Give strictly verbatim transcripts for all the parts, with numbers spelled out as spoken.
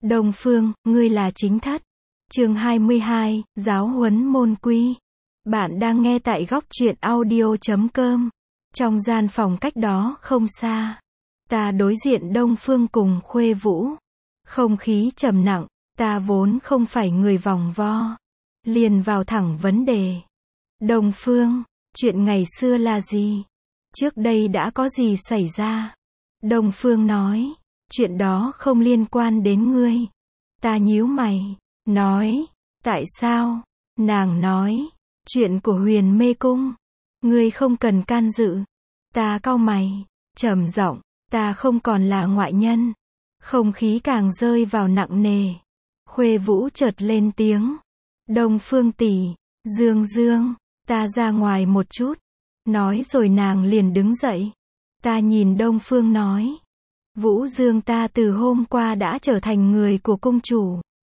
Đông Phương, ngươi là chính thất. Chương hai mươi hai, giáo huấn môn quy. Bạn đang nghe tại góc truyện audio chấm com. Trong gian phòng cách đó không xa, ta đối diện Đông Phương cùng Khuê Vũ. Không khí trầm nặng, ta vốn không phải người vòng vo. Liền vào thẳng vấn đề. Đông Phương, chuyện ngày xưa là gì? Trước đây đã có gì xảy ra? Đông Phương nói, chuyện đó không liên quan đến ngươi. Ta nhíu mày, nói, tại sao? Nàng nói, chuyện của Huyền Mê Cung. Ngươi không cần can dự. Ta cau mày, trầm giọng, ta không còn là ngoại nhân. Không khí càng rơi vào nặng nề. Khuê Vũ chợt lên tiếng. Đông Phương tỷ, Dương Dương, ta ra ngoài một chút. Nói rồi nàng liền đứng dậy. Ta nhìn Đông Phương nói. Vũ Dương ta từ hôm qua đã trở thành người của cung chủ.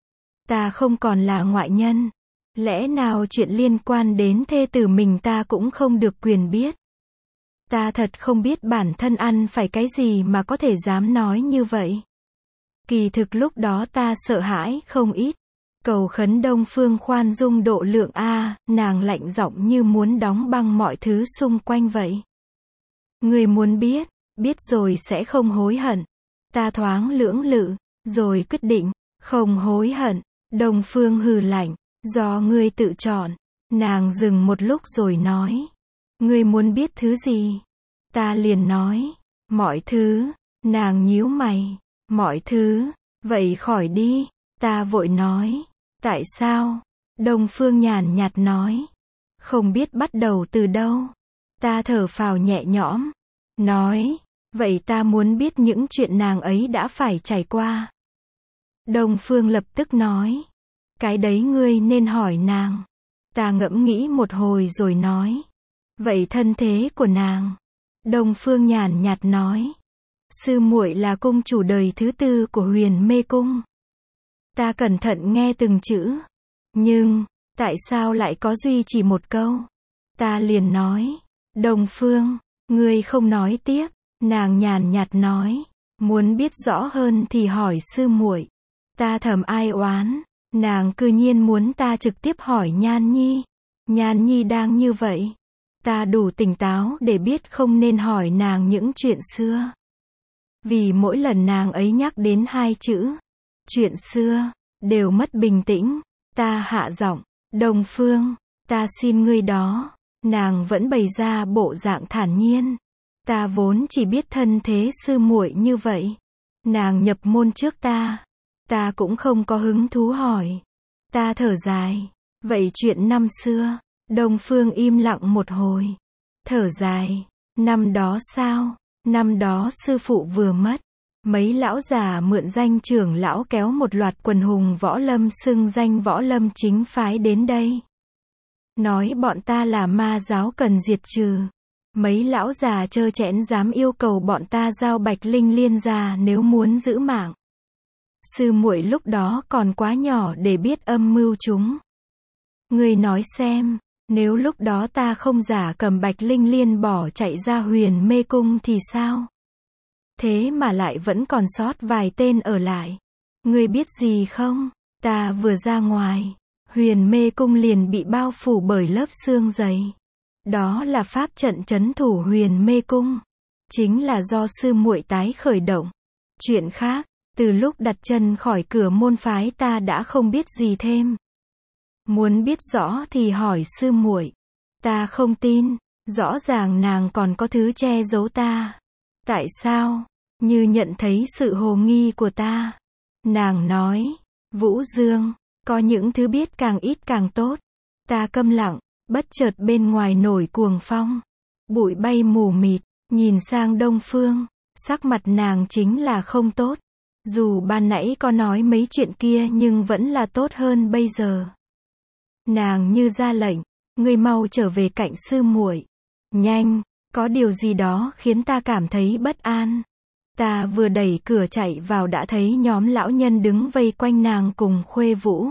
Ta không còn là ngoại nhân. Lẽ nào chuyện liên quan đến thê tử mình ta cũng không được quyền biết? Ta thật không biết bản thân ăn phải cái gì mà có thể dám nói như vậy. Kỳ thực lúc đó ta sợ hãi không ít. Cầu khấn Đông Phương khoan dung độ lượng a, nàng lạnh giọng như muốn đóng băng mọi thứ xung quanh vậy. Người muốn biết, biết rồi sẽ không hối hận. Ta thoáng lưỡng lự, rồi quyết định, không hối hận. Đông Phương hừ lạnh, do ngươi tự chọn. Nàng dừng một lúc rồi nói, ngươi muốn biết thứ gì? Ta liền nói, mọi thứ. Nàng nhíu mày, mọi thứ, vậy khỏi đi. Ta vội nói, tại sao? Đông Phương nhàn nhạt nói, không biết bắt đầu từ đâu. Ta thở phào nhẹ nhõm, nói, vậy ta muốn biết những chuyện nàng ấy đã phải trải qua. Đông Phương lập tức nói, cái đấy ngươi nên hỏi nàng. Ta ngẫm nghĩ một hồi rồi nói, vậy thân thế của nàng? Đông Phương nhàn nhạt nói, sư muội là cung chủ đời thứ tư của Huyền Mê Cung. Ta cẩn thận nghe từng chữ. Nhưng, tại sao lại có duy chỉ một câu? Ta liền nói, Đông Phương, ngươi không nói tiếp. Nàng nhàn nhạt nói, muốn biết rõ hơn thì hỏi sư muội. Ta thầm ai oán, nàng cư nhiên muốn ta trực tiếp hỏi Nhan Nhi. Nhan Nhi đang như vậy. Ta đủ tỉnh táo để biết không nên hỏi nàng những chuyện xưa. Vì mỗi lần nàng ấy nhắc đến hai chữ, chuyện xưa, đều mất bình tĩnh. Ta hạ giọng, Đông Phương, ta xin ngươi đó. Nàng vẫn bày ra bộ dạng thản nhiên. Ta vốn chỉ biết thân thế sư muội như vậy. Nàng nhập môn trước ta. Ta cũng không có hứng thú hỏi. Ta thở dài. Vậy chuyện năm xưa? Đông Phương im lặng một hồi. Thở dài. Năm đó sao? Năm đó sư phụ vừa mất. Mấy lão già mượn danh trưởng lão kéo một loạt quần hùng võ lâm xưng danh võ lâm chính phái đến đây. Nói bọn ta là ma giáo cần diệt trừ. Mấy lão già trơ trẽn dám yêu cầu bọn ta giao Bạch Linh Liên ra nếu muốn giữ mạng. Sư muội lúc đó còn quá nhỏ để biết âm mưu chúng. Ngươi nói xem, nếu lúc đó ta không giả cầm Bạch Linh Liên bỏ chạy ra Huyền Mê Cung thì sao? Thế mà lại vẫn còn sót vài tên ở lại. Ngươi biết gì không? Ta vừa ra ngoài, Huyền Mê Cung liền bị bao phủ bởi lớp xương dày. Đó là pháp trận trấn thủ Huyền Mê Cung. Chính là do sư muội tái khởi động. Chuyện khác, từ lúc đặt chân khỏi cửa môn phái ta đã không biết gì thêm. Muốn biết rõ thì hỏi sư muội. Ta không tin, rõ ràng nàng còn có thứ che giấu ta. Tại sao? Như nhận thấy sự hồ nghi của ta. Nàng nói, Vũ Dương, có những thứ biết càng ít càng tốt. Ta câm lặng, bất chợt bên ngoài nổi cuồng phong. Bụi bay mù mịt, nhìn sang Đông Phương, sắc mặt nàng chính là không tốt. Dù ban nãy có nói mấy chuyện kia nhưng vẫn là tốt hơn bây giờ. Nàng như ra lệnh, ngươi mau trở về cạnh sư muội. Nhanh, có điều gì đó khiến ta cảm thấy bất an. Ta vừa đẩy cửa chạy vào đã thấy nhóm lão nhân đứng vây quanh nàng cùng Khuê Vũ.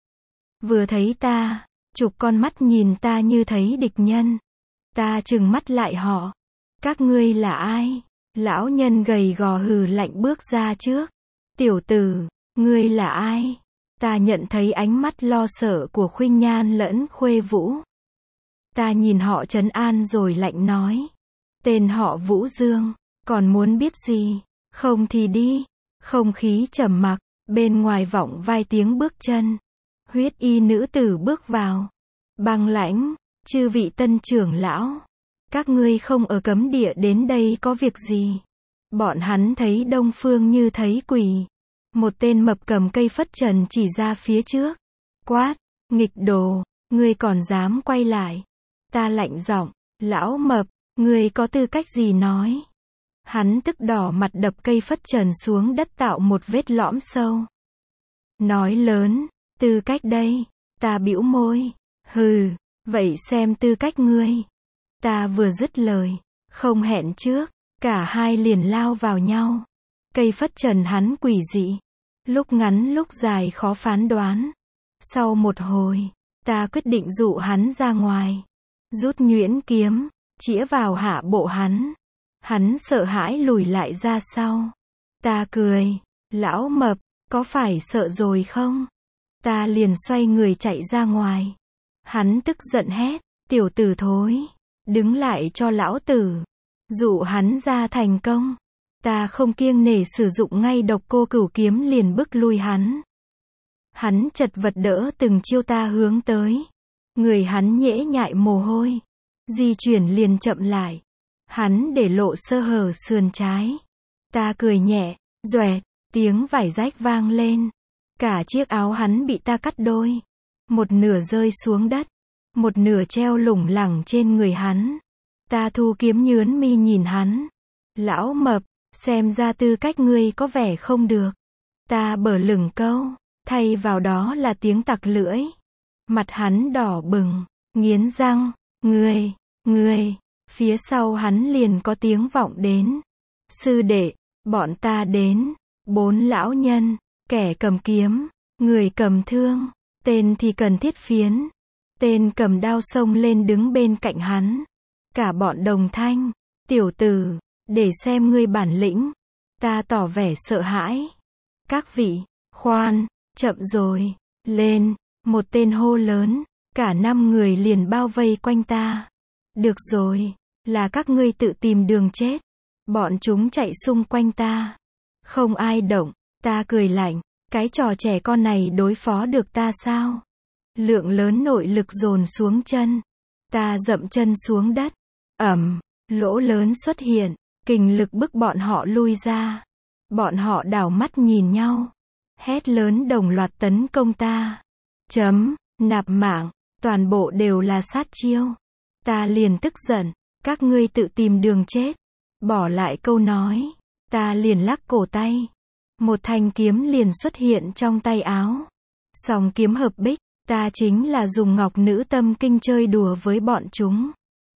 Vừa thấy ta, chục con mắt nhìn ta như thấy địch nhân. Ta trừng mắt lại họ. Các ngươi là ai? Lão nhân gầy gò hừ lạnh bước ra trước. Tiểu tử, Ngươi là ai? Ta nhận thấy ánh mắt lo sợ của Khuynh Nhan lẫn Khuê Vũ. Ta nhìn họ trấn an rồi lạnh nói. Tên họ Vũ Dương, còn muốn biết gì? Không thì đi. Không khí trầm mặc, bên ngoài vọng vài tiếng bước chân. Huyết y nữ tử bước vào. Băng lãnh, chư vị tân trưởng lão. Các ngươi không ở cấm địa đến đây có việc gì? Bọn hắn thấy Đông Phương như thấy quỷ. Một tên mập cầm cây phất trần chỉ ra phía trước. Quát, nghịch đồ, ngươi còn dám quay lại. Ta lạnh giọng, lão mập, ngươi có tư cách gì nói? Hắn tức đỏ mặt đập cây phất trần xuống đất tạo một vết lõm sâu. Nói lớn, tư cách đây, ta bĩu môi, hừ, vậy xem tư cách ngươi. Ta vừa dứt lời, không hẹn trước, cả hai liền lao vào nhau. Cây phất trần hắn quỷ dị, lúc ngắn lúc dài khó phán đoán. Sau một hồi, ta quyết định dụ hắn ra ngoài. Rút nhuyễn kiếm, chĩa vào hạ bộ hắn. Hắn sợ hãi lùi lại ra sau. Ta cười, lão mập, có phải sợ rồi không? Ta liền xoay người chạy ra ngoài. Hắn tức giận hét, tiểu tử thối, đứng lại cho lão tử. Dụ hắn ra thành công. Ta không kiêng nể sử dụng ngay độc cô cửu kiếm liền bức lui hắn. Hắn chật vật đỡ từng chiêu ta hướng tới. Người hắn nhễ nhại mồ hôi. Di chuyển liền chậm lại. Hắn để lộ sơ hở sườn trái. Ta cười nhẹ, doẹt, tiếng vải rách vang lên. Cả chiếc áo hắn bị ta cắt đôi. Một nửa rơi xuống đất. Một nửa treo lủng lẳng trên người hắn. Ta thu kiếm nhướn mi nhìn hắn. Lão mập, xem ra tư cách ngươi có vẻ không được. Ta bở lửng câu, thay vào đó là tiếng tặc lưỡi. Mặt hắn đỏ bừng, nghiến răng, ngươi, ngươi. Phía sau hắn liền có tiếng vọng đến. Sư đệ, bọn ta đến. Bốn lão nhân, kẻ cầm kiếm, người cầm thương, tên thì cần thiết phiến. Tên cầm đao xông lên đứng bên cạnh hắn. Cả bọn đồng thanh, tiểu tử, để xem ngươi bản lĩnh. Ta tỏ vẻ sợ hãi. Các vị, khoan, chậm rồi, lên, một tên hô lớn, cả năm người liền bao vây quanh ta. Được rồi, là các ngươi tự tìm đường chết. Bọn chúng chạy xung quanh ta. Không ai động, ta cười lạnh, cái trò trẻ con này đối phó được ta sao? Lượng lớn nội lực dồn xuống chân. Ta dậm chân xuống đất. Ầm, lỗ lớn xuất hiện, kình lực bức bọn họ lui ra. Bọn họ đảo mắt nhìn nhau. Hét lớn đồng loạt tấn công ta. Chấm, nạp mạng, toàn bộ đều là sát chiêu. Ta liền tức giận, các ngươi tự tìm đường chết. Bỏ lại câu nói, ta liền lắc cổ tay. Một thanh kiếm liền xuất hiện trong tay áo. Song kiếm hợp bích, ta chính là dùng ngọc nữ tâm kinh chơi đùa với bọn chúng.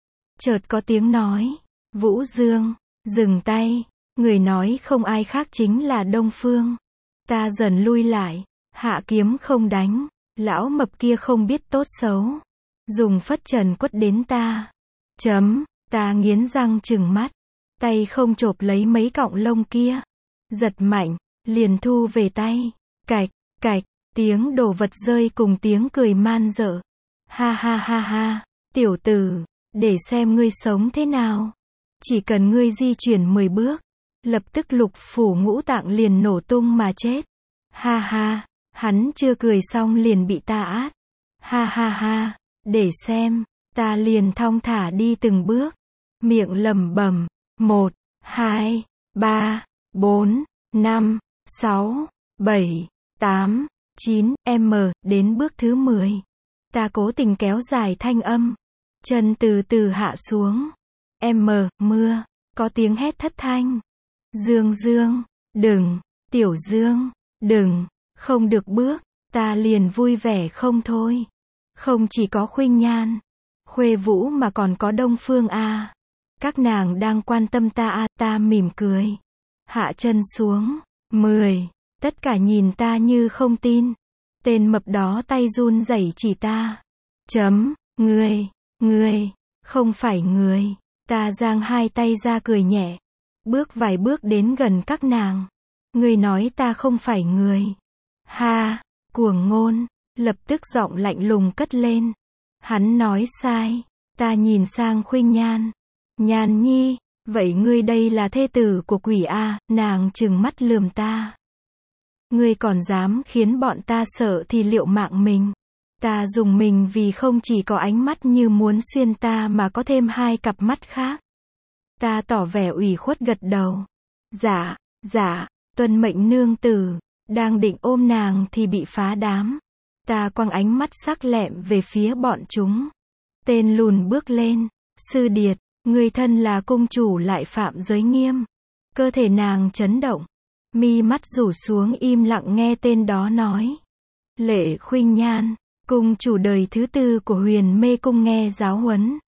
Chợt có tiếng nói, Vũ Dương, dừng tay. Người nói không ai khác chính là Đông Phương. Ta dần lui lại, hạ kiếm không đánh. Lão mập kia không biết tốt xấu, dùng phất trần quất đến ta. Chấm, ta nghiến răng trừng mắt, tay không chộp lấy mấy cọng lông kia. Giật mạnh, liền thu về tay. Cạch, cạch, tiếng đồ vật rơi cùng tiếng cười man dợ. Ha ha ha ha, tiểu tử, để xem ngươi sống thế nào. Chỉ cần ngươi di chuyển mười bước, lập tức lục phủ ngũ tạng liền nổ tung mà chết. Ha ha, hắn chưa cười xong liền bị ta át. Ha ha ha, để xem, ta liền thong thả đi từng bước. Miệng lẩm bẩm, một, hai, ba, bốn, năm, sáu, bảy, tám, chín, m, đến bước thứ mười. Ta cố tình kéo dài thanh âm. Chân từ từ hạ xuống. M, mưa, có tiếng hét thất thanh. Dương Dương, đừng, Tiểu Dương, đừng, không được bước. Ta liền vui vẻ không thôi. Không chỉ có Khuynh Nhan, Khuê Vũ mà còn có Đông Phương a. Các nàng đang quan tâm ta a. Ta mỉm cười. Hạ chân xuống. Mười. Tất cả nhìn ta như không tin. Tên mập đó tay run rẩy chỉ ta. Chấm, ngươi, ngươi, không phải người. Ta giang hai tay ra cười nhẹ. Bước vài bước đến gần các nàng. Ngươi nói ta không phải người. Ha, cuồng ngôn, lập tức giọng lạnh lùng cất lên. Hắn nói sai, ta nhìn sang Khuynh Nhan. Nhan nhi, vậy ngươi đây là thê tử của quỷ à, nàng trừng mắt lườm ta. Ngươi còn dám khiến bọn ta sợ thì liệu mạng mình. Ta dùng mình vì không chỉ có ánh mắt như muốn xuyên ta mà có thêm hai cặp mắt khác. Ta tỏ vẻ ủy khuất gật đầu. Dạ, dạ, tuân mệnh nương tử. Đang định ôm nàng thì bị phá đám. Ta quăng ánh mắt sắc lẹm về phía bọn chúng. Tên lùn bước lên. Sư điệt, người thân là cung chủ lại phạm giới nghiêm. Cơ thể nàng chấn động. Mi mắt rủ xuống im lặng nghe tên đó nói. Lệ Khuynh Nhan, cung chủ đời thứ tư của Huyền Mê Cung nghe giáo huấn.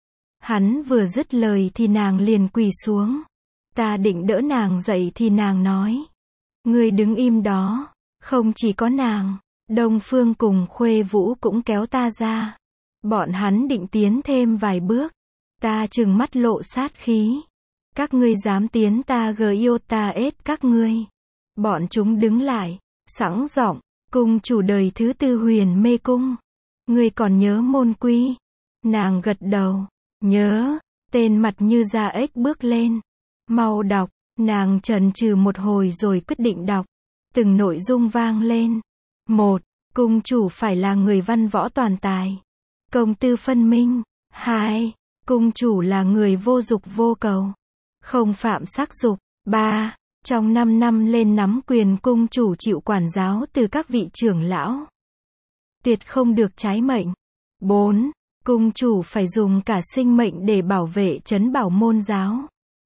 Hắn vừa dứt lời thì nàng liền quỳ xuống. Ta định đỡ nàng dậy thì nàng nói. Ngươi đứng im đó. Không chỉ có nàng, Đông Phương cùng Khuê Vũ cũng kéo ta ra. Bọn hắn định tiến thêm vài bước. Ta trừng mắt lộ sát khí. Các ngươi dám tiến ta gờ yêu ta ết các ngươi. Bọn chúng đứng lại, sẵn giọng, cung chủ đời thứ tư Huyền Mê Cung. Ngươi còn nhớ môn quy? Nàng gật đầu, nhớ. Tên mặt như da ếch bước lên. Mau đọc, nàng chần chừ một hồi rồi quyết định đọc. Từng nội dung vang lên. Một, cung chủ phải là người văn võ toàn tài. Công tư phân minh. Hai, cung chủ là người vô dục vô cầu. Không phạm sắc dục. Ba, trong năm năm lên nắm quyền cung chủ chịu quản giáo từ các vị trưởng lão. Tuyệt không được trái mệnh. Bốn, cung chủ phải dùng cả sinh mệnh để bảo vệ trấn bảo môn giáo.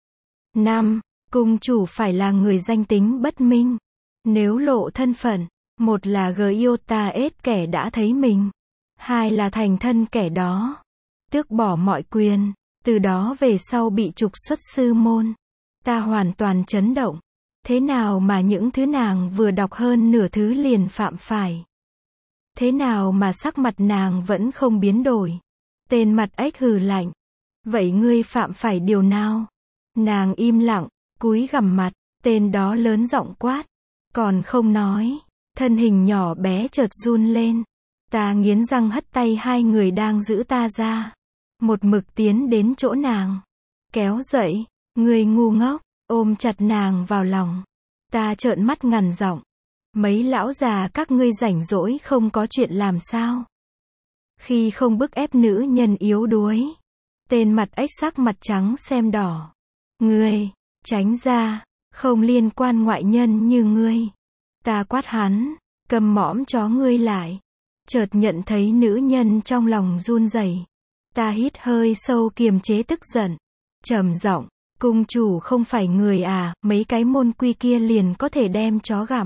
Năm, cung chủ phải là người danh tính bất minh. Nếu lộ thân phận, một là gờ yêu ta ết kẻ đã thấy mình. Hai là thành thân kẻ đó. Tước bỏ mọi quyền. Từ đó về sau bị trục xuất sư môn. Ta hoàn toàn chấn động. Thế nào mà những thứ nàng vừa đọc hơn nửa thứ liền phạm phải. Thế nào mà sắc mặt nàng vẫn không biến đổi. Tên mặt ếch hừ lạnh. Vậy ngươi phạm phải điều nào? Nàng im lặng, cúi gằm mặt. Tên đó lớn giọng quát. Còn không nói. Thân hình nhỏ bé chợt run lên. Ta nghiến răng hất tay hai người đang giữ ta ra. Một mực tiến đến chỗ nàng. Kéo dậy. Người ngu ngốc. Ôm chặt nàng vào lòng. Ta trợn mắt ngằn giọng. Mấy lão già các ngươi rảnh rỗi không có chuyện làm sao? Khi không bức ép nữ nhân yếu đuối. Tên mặt ếch sắc mặt trắng xem đỏ. Ngươi, tránh ra. Không liên quan ngoại nhân như ngươi. Ta quát hắn. Cầm mõm chó ngươi lại. Chợt nhận thấy nữ nhân trong lòng run rẩy. Ta hít hơi sâu kiềm chế tức giận. Trầm giọng, cung chủ không phải người à, mấy cái môn quy kia liền có thể đem chó gặm.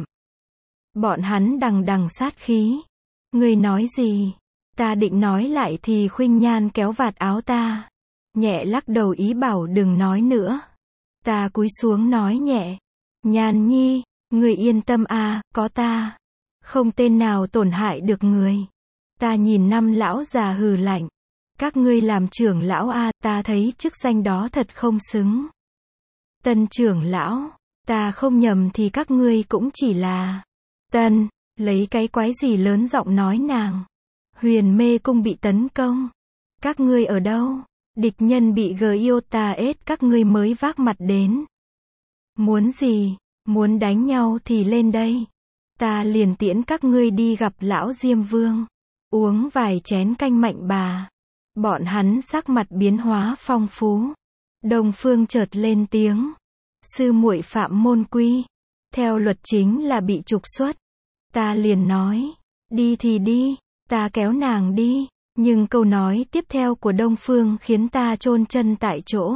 Bọn hắn đằng đằng sát khí. Ngươi nói gì? Ta định nói lại thì Khuynh Nhan kéo vạt áo ta. Nhẹ lắc đầu ý bảo đừng nói nữa. Ta cúi xuống nói nhẹ. Nhan nhi, ngươi yên tâm à, có ta. Không tên nào tổn hại được người. Ta nhìn năm lão già hừ lạnh. Các ngươi làm trưởng lão a, ta thấy chức danh đó thật không xứng. Tân trưởng lão, ta không nhầm thì các ngươi cũng chỉ là tân, lấy cái quái gì lớn giọng nói nàng. Huyền Mê Cung bị tấn công. Các ngươi ở đâu? Địch nhân bị gờ yêu ta ết các ngươi mới vác mặt đến. Muốn gì? Muốn đánh nhau thì lên đây. Ta liền tiễn các ngươi đi gặp lão Diêm Vương. Uống vài chén canh mạnh bà. Bọn hắn sắc mặt biến hóa phong phú. Đông Phương chợt lên tiếng. Sư muội phạm môn quy. Theo luật chính là bị trục xuất. Ta liền nói. Đi thì đi. Ta kéo nàng đi. Nhưng câu nói tiếp theo của Đông Phương khiến ta chôn chân tại chỗ.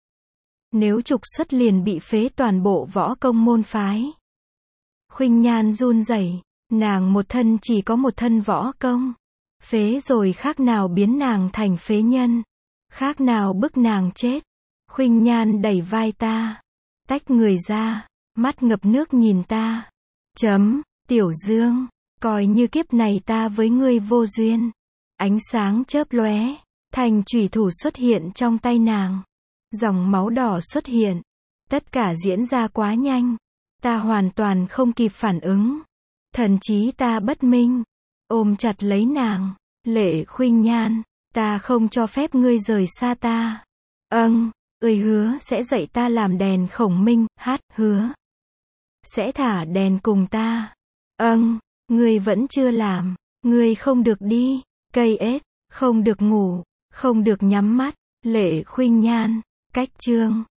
Nếu trục xuất liền bị phế toàn bộ võ công môn phái. Khuynh Nhan run rẩy. Nàng một thân chỉ có một thân võ công. Phế rồi khác nào biến nàng thành phế nhân. Khác nào bức nàng chết. Khuynh Nhan đẩy vai ta. Tách người ra. Mắt ngập nước nhìn ta. Chấm, Tiểu Dương. Coi như kiếp này ta với ngươi vô duyên. Ánh sáng chớp lóe. Thành chủy thủ xuất hiện trong tay nàng. Dòng máu đỏ xuất hiện. Tất cả diễn ra quá nhanh. Ta hoàn toàn không kịp phản ứng. Thần trí ta bất minh. Ôm chặt lấy nàng. Lệ Khuynh Nhan, ta không cho phép ngươi rời xa ta. Âng, ơi hứa sẽ dạy ta làm đèn khổng minh, hát, hứa sẽ thả đèn cùng ta. Âng, ngươi vẫn chưa làm, ngươi không được đi, cây ếch, không được ngủ, không được nhắm mắt. Lệ Khuynh Nhan, cách chương